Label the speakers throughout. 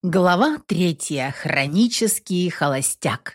Speaker 1: Глава 3. Хронический холостяк.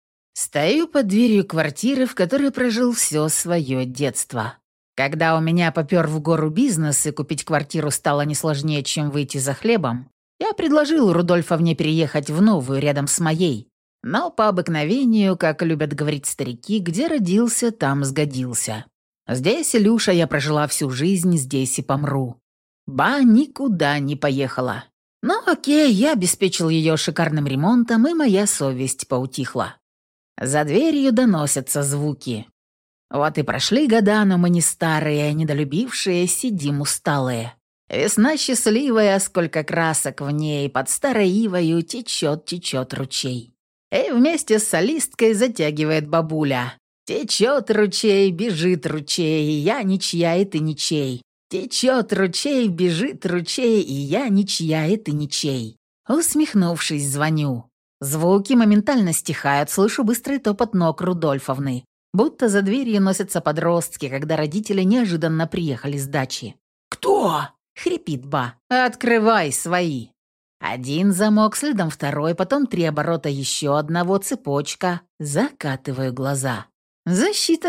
Speaker 1: Стою под дверью квартиры, в которой прожил все свое детство. Когда у меня попер в гору бизнес и купить квартиру стало не сложнее, чем выйти за хлебом, я предложил Рудольфовне переехать в новую рядом с моей. Но по обыкновению, как любят говорить старики, где родился, там сгодился. Здесь, Илюша, я прожила всю жизнь, здесь и помру. Ба никуда не поехала. Ну окей, я обеспечил ее шикарным ремонтом, и моя совесть поутихла. За дверью доносятся звуки. Вот и прошли года, но мы не старые, недолюбившие, сидим усталые. Весна счастливая, сколько красок в ней, под старой ивою течет ручей. И вместе с солисткой затягивает бабуля. Течет ручей, бежит ручей, я ничья, и ты ничей. Течет ручей, бежит ручей, и я ничья, и ты ничей. Усмехнувшись, звоню. Звуки моментально стихают, слышу быстрый топот ног Рудольфовны. Будто за дверью носятся подростки, когда родители неожиданно приехали с дачи. «Кто?» — хрипит Ба. «Открывай свои». Один замок, следом второй, потом 3 оборота еще одного, цепочка. Закатываю глаза. Защита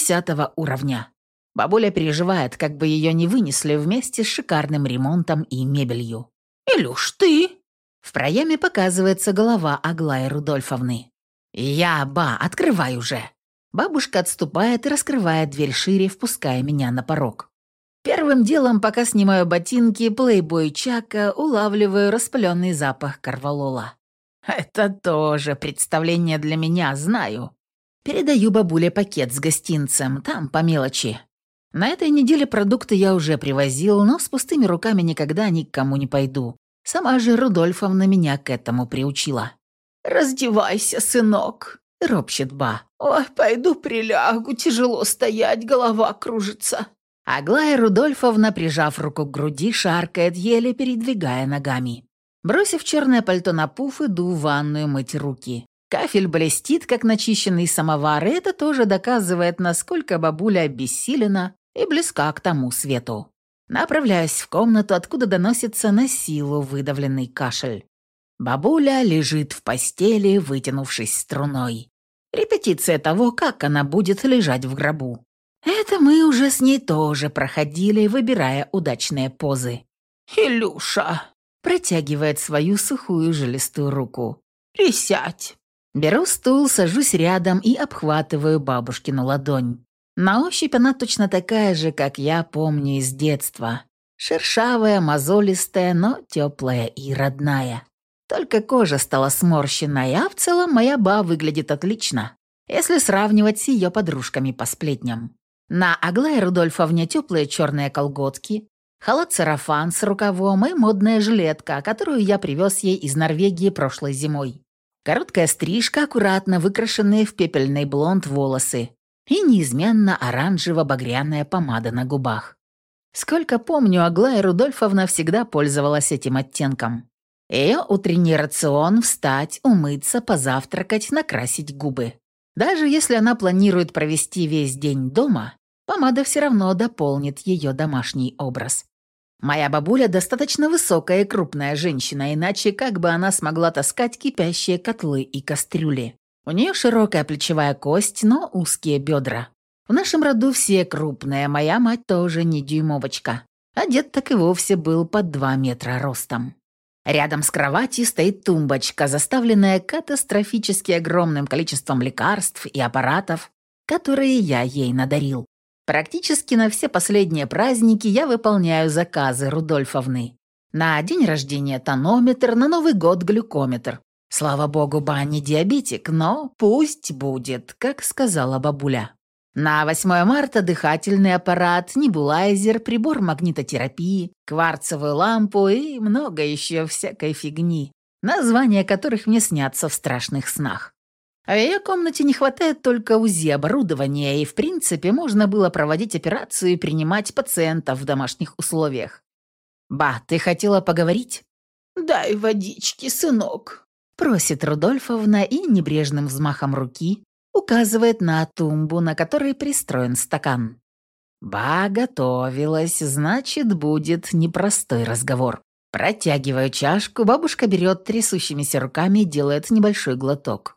Speaker 1: 80 уровня. Бабуля переживает, как бы ее не вынесли вместе с шикарным ремонтом и мебелью. «Илюш, ты?» В проеме показывается голова Аглаи Рудольфовны. «Я, Ба, открывай уже!» Бабушка отступает и раскрывает дверь шире, впуская меня на порог. Первым делом, пока снимаю ботинки, плейбой Чака, улавливаю распыленный запах корвалола. Это тоже представление для меня, знаю. Передаю бабуле пакет с гостинцем, там по мелочи. На этой неделе продукты я уже привозил, но с пустыми руками никогда ни к кому не пойду. Сама же Рудольфовна меня к этому приучила. «Раздевайся, сынок», — ропщет Ба. «Ой, пойду прилягу, тяжело стоять, голова кружится». Аглая Рудольфовна, прижав руку к груди, шаркает, еле передвигая ногами. Бросив черное пальто на пуф, иду в ванную мыть руки. Кафель блестит, как начищенный самовар, и это тоже доказывает, насколько бабуля обессилена и близка к тому свету. Направляюсь в комнату, откуда доносится на силу выдавленный кашель. Бабуля лежит в постели, вытянувшись струной. Репетиция того, как она будет лежать в гробу. Это мы уже с ней тоже проходили, выбирая удачные позы. «Илюша!» – протягивает свою сухую жилистую руку. «Присядь!» Беру стул, сажусь рядом и обхватываю бабушкину ладонь. На ощупь она точно такая же, как я помню из детства. Шершавая, мозолистая, но теплая и родная. Только кожа стала сморщенной, а в целом моя ба выглядит отлично, если сравнивать с ее подружками по сплетням. На Аглае Рудольфовне теплые черные колготки, халат-сарафан с рукавом и модная жилетка, которую я привез ей из Норвегии прошлой зимой. Короткая стрижка, аккуратно выкрашенные в пепельный блонд волосы и неизменно оранжево-багряная помада на губах. Сколько помню, Аглая Рудольфовна всегда пользовалась этим оттенком. Ее утренний рацион – встать, умыться, позавтракать, накрасить губы. Даже если она планирует провести весь день дома, помада все равно дополнит ее домашний образ. Моя бабуля достаточно высокая и крупная женщина, иначе как бы она смогла таскать кипящие котлы и кастрюли. У нее широкая плечевая кость, но узкие бедра. В нашем роду все крупные, моя мать тоже не дюймовочка. А дед так и вовсе был под 2 метра ростом. Рядом с кроватью стоит тумбочка, заставленная катастрофически огромным количеством лекарств и аппаратов, которые я ей надарил. Практически на все последние праздники я выполняю заказы Рудольфовны. На день рождения тонометр, на Новый год глюкометр. Слава богу, ба не диабетик, но пусть будет, как сказала бабуля. На 8 марта дыхательный аппарат, небулайзер, прибор магнитотерапии, кварцевую лампу и много еще всякой фигни, названия которых мне снятся в страшных снах. В ее комнате не хватает только УЗИ-оборудования, и в принципе можно было проводить операцию и принимать пациентов в домашних условиях. «Ба, ты хотела поговорить?» «Дай водички, сынок», — просит Рудольфовна и небрежным взмахом руки указывает на тумбу, на которой пристроен стакан. Ба готовилась, значит, будет непростой разговор. Протягиваю чашку, бабушка берет трясущимися руками и делает небольшой глоток.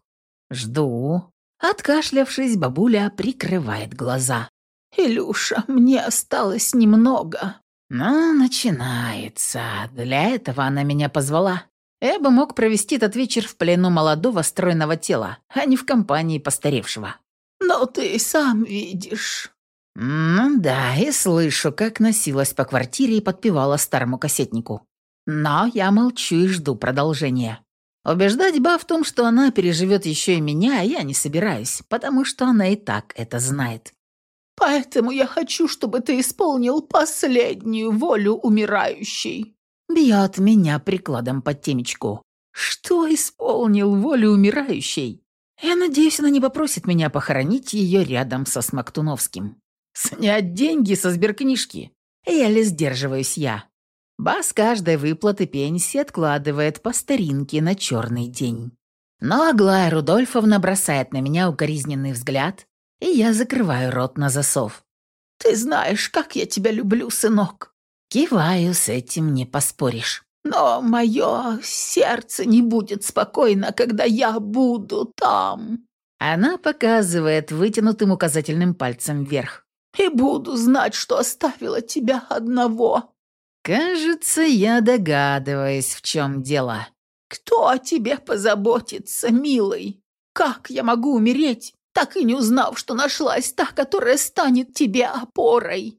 Speaker 1: Жду. Откашлявшись, бабуля прикрывает глаза. «Илюша, мне осталось немного». Ну, начинается. Для этого она меня позвала. Я бы мог провести этот вечер в плену молодого стройного тела, а не в компании постаревшего. «Но ты сам видишь». Ну да, и слышу, как носилась по квартире и подпевала старому кассетнику. Но я молчу и жду продолжения. Убеждать Ба в том, что она переживет еще и меня, я не собираюсь, потому что она и так это знает. «Поэтому я хочу, чтобы ты исполнил последнюю волю умирающей». Бьет меня прикладом под темечку. Что исполнил волю умирающей? Я надеюсь, она не попросит меня похоронить ее рядом со Смоктуновским. Снять деньги со сберкнижки. Еле сдерживаюсь я. Ба с каждой выплаты пенсии откладывает по старинке на черный день. Но Аглая Рудольфовна бросает на меня укоризненный взгляд, и я закрываю рот на засов. «Ты знаешь, как я тебя люблю, сынок». Киваю, с этим не поспоришь. «Но мое сердце не будет спокойно, когда я буду там». Она показывает вытянутым указательным пальцем вверх. «И буду знать, что оставила тебя одного». Кажется, я догадываюсь, в чем дело. «Кто о тебе позаботится, милый? Как я могу умереть, так и не узнав, что нашлась та, которая станет тебе опорой?»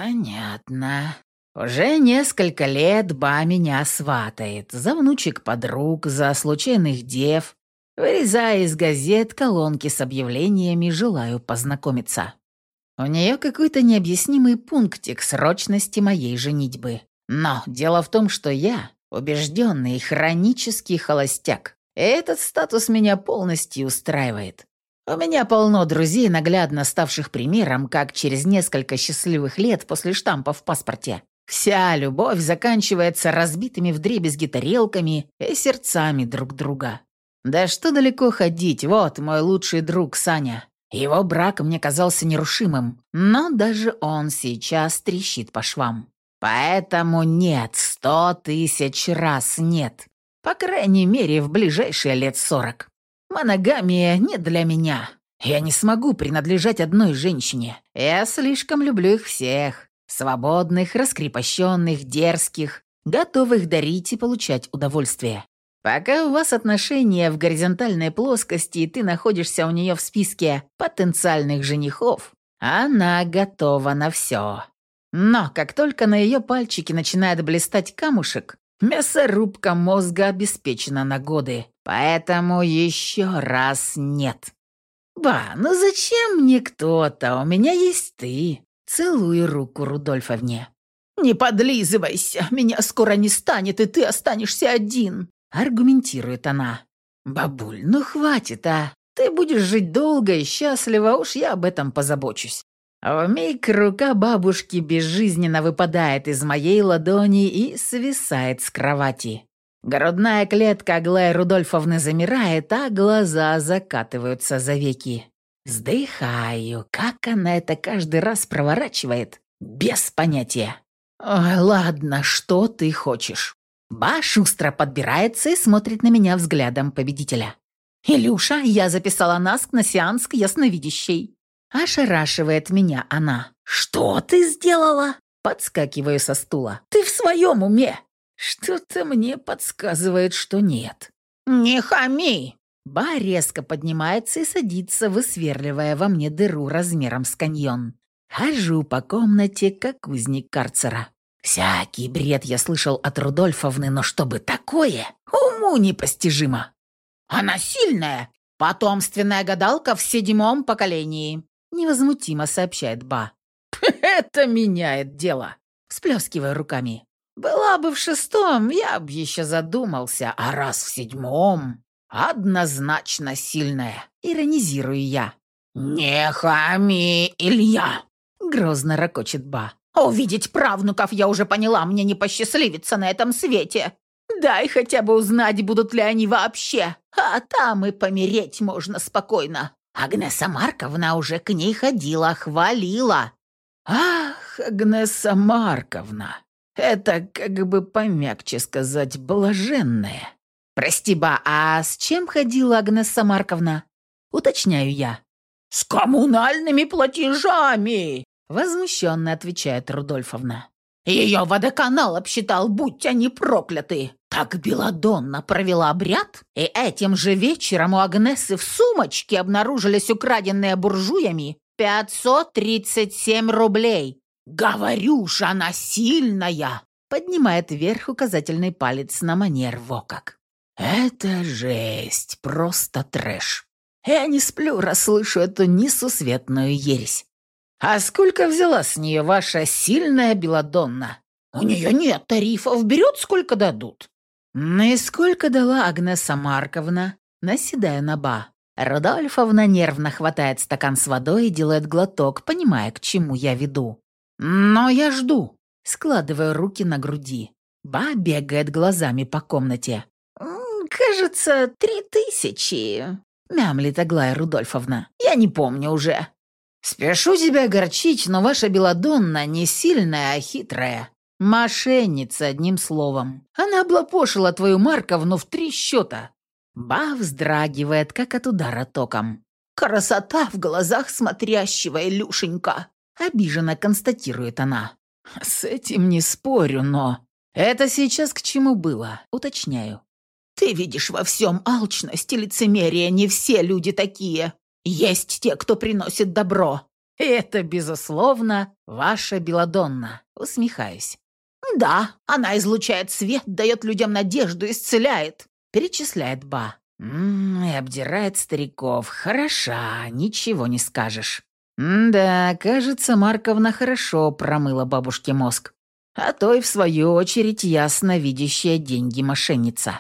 Speaker 1: «Понятно. Уже несколько лет Ба меня сватает. За внучек подруг, за случайных дев. Вырезая из газет колонки с объявлениями «Желаю познакомиться». У нее какой-то необъяснимый пунктик срочности моей женитьбы. Но дело в том, что я убежденный хронический холостяк. И этот статус меня полностью устраивает. У меня полно друзей, наглядно ставших примером, как через несколько счастливых лет после штампа в паспорте вся любовь заканчивается разбитыми вдребезги тарелками и сердцами друг друга. Да что далеко ходить, вот мой лучший друг Саня. Его брак мне казался нерушимым, но даже он сейчас трещит по швам. Поэтому нет, 100 000 раз нет. По крайней мере, в ближайшие лет 40. Моногамия не для меня. Я не смогу принадлежать одной женщине. Я слишком люблю их всех. Свободных, раскрепощенных, дерзких, готовых дарить и получать удовольствие. Пока у вас отношения в горизонтальной плоскости, и ты находишься у нее в списке потенциальных женихов, она готова на все. Но как только на ее пальчике начинает блистать камушек, мясорубка мозга обеспечена на годы. Поэтому еще раз нет. «Ба, ну зачем мне кто-то? У меня есть ты». Целую руку Рудольфовне. «Не подлизывайся, меня скоро не станет, и ты останешься один», аргументирует она. «Бабуль, ну хватит, а. Ты будешь жить долго и счастливо, уж я об этом позабочусь». Вмиг рука бабушки безжизненно выпадает из моей ладони и свисает с кровати. Грудная клетка Аглаи Рудольфовны замирает, а глаза закатываются за веки. Вздыхаю, как она это каждый раз проворачивает, без понятия. «Ой, ладно, что ты хочешь?» Ба шустро подбирается и смотрит на меня взглядом победителя. «Илюша, я записала нас на сеанс к ясновидящей». Ошарашивает меня она. «Что ты сделала?» Подскакиваю со стула. «Ты в своем уме?» Что-то мне подсказывает, что нет. «Не хами!» Ба резко поднимается и садится, высверливая во мне дыру размером с каньон. Хожу по комнате, как узник карцера. Всякий бред я слышал от Рудольфовны, но чтобы такое, уму непостижимо. «Она сильная, потомственная гадалка в 7-м поколении», невозмутимо сообщает Ба. «Это меняет дело», всплескивая руками. «Была бы в 6-м, я бы еще задумался, а раз в 7-м, однозначно сильная», иронизирую я. «Не хами, Илья», грозно ракочет Ба. «Увидеть правнуков я уже поняла, мне не посчастливится на этом свете. Дай хотя бы узнать, будут ли они вообще, а там и помереть можно спокойно. Агнеса Марковна уже к ней ходила, хвалила». «Ах, Агнеса Марковна!» Это, как бы помягче сказать, блаженное. Прости, ба, а с чем ходила Агнесса Марковна? Уточняю я. С коммунальными платежами, возмущенно отвечает Рудольфовна. Ее водоканал обсчитал, будь они прокляты. Так Беладонна провела обряд, и этим же вечером у Агнессы в сумочке обнаружились украденные буржуями 537 рублей. «Говорю же, она сильная!» Поднимает вверх указательный палец на манер во как. «Это жесть, просто трэш. Я не сплю, расслышу эту несусветную ересь. А сколько взяла с нее ваша сильная Беладонна? У нее нет тарифов, берет сколько дадут». «Ну и сколько дала Агнеса Марковна?» Наседая на ба. Рудольфовна нервно хватает стакан с водой и делает глоток, понимая, к чему я веду. «Но я жду», складываю руки на груди. Ба бегает глазами по комнате. «Кажется, 3000», мямлит Аглая Рудольфовна. «Я не помню уже». «Спешу тебя огорчить, но ваша Беладонна не сильная, а хитрая. Мошенница, одним словом. Она облапошила твою Марковну в 3 счета». Ба вздрагивает, как от удара током. «Красота в глазах смотрящего, Илюшенька!» Обиженно констатирует она. «С этим не спорю, но...» «Это сейчас к чему было?» Уточняю. «Ты видишь во всем алчность и лицемерие, не все люди такие. Есть те, кто приносит добро. Это, безусловно, ваша Беладонна», усмехаюсь. «Да, она излучает свет, дает людям надежду, исцеляет», перечисляет ба. И обдирает стариков. Хороша, ничего не скажешь. Да, кажется, Марковна хорошо промыла бабушке мозг. А то и в свою очередь ясно видящая деньги мошенница.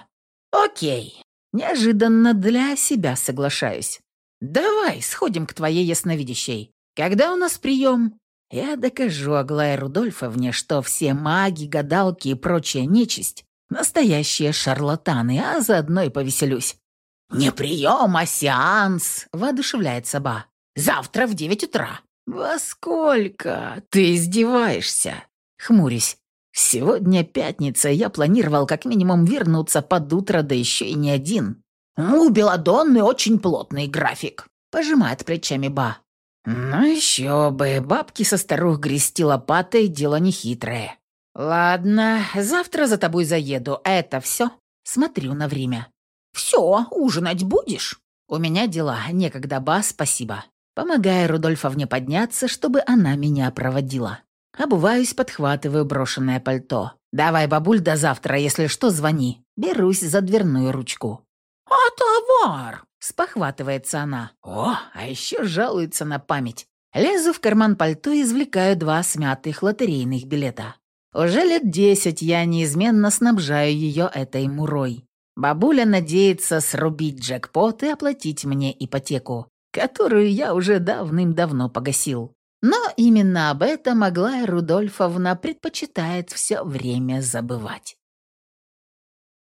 Speaker 1: Окей, неожиданно для себя соглашаюсь. Давай сходим к твоей ясновидящей. Когда у нас прием? Я докажу Аглае Рудольфовне, что все маги, гадалки и прочая нечисть — настоящие шарлатаны, а заодно и повеселюсь. «Не прием, а сеанс!» — воодушевляется ба. «Завтра в 9 утра». «Во сколько? Ты издеваешься?» Хмурюсь. «Сегодня пятница, я планировал как минимум вернуться под утро, да еще и не один». «У Беладонны очень плотный график», — пожимает плечами ба. «Ну еще бы, бабки со старух грести лопатой — дело нехитрое». «Ладно, завтра за тобой заеду, это все?» Смотрю на время. «Все, ужинать будешь?» «У меня дела, некогда, ба, спасибо». Помогая Рудольфовне подняться, чтобы она меня проводила. Обуваюсь, подхватываю брошенное пальто. «Давай, бабуль, до завтра, если что, звони». Берусь за дверную ручку. «А товар?» — спохватывается она. О, а еще жалуется на память. Лезу в карман пальто и извлекаю 2 смятых лотерейных билета. Уже лет 10 я неизменно снабжаю ее этой мурой. Бабуля надеется срубить джекпот и оплатить мне ипотеку, которую я уже давным-давно погасил. Но именно об этом Аглая Рудольфовна предпочитает все время забывать.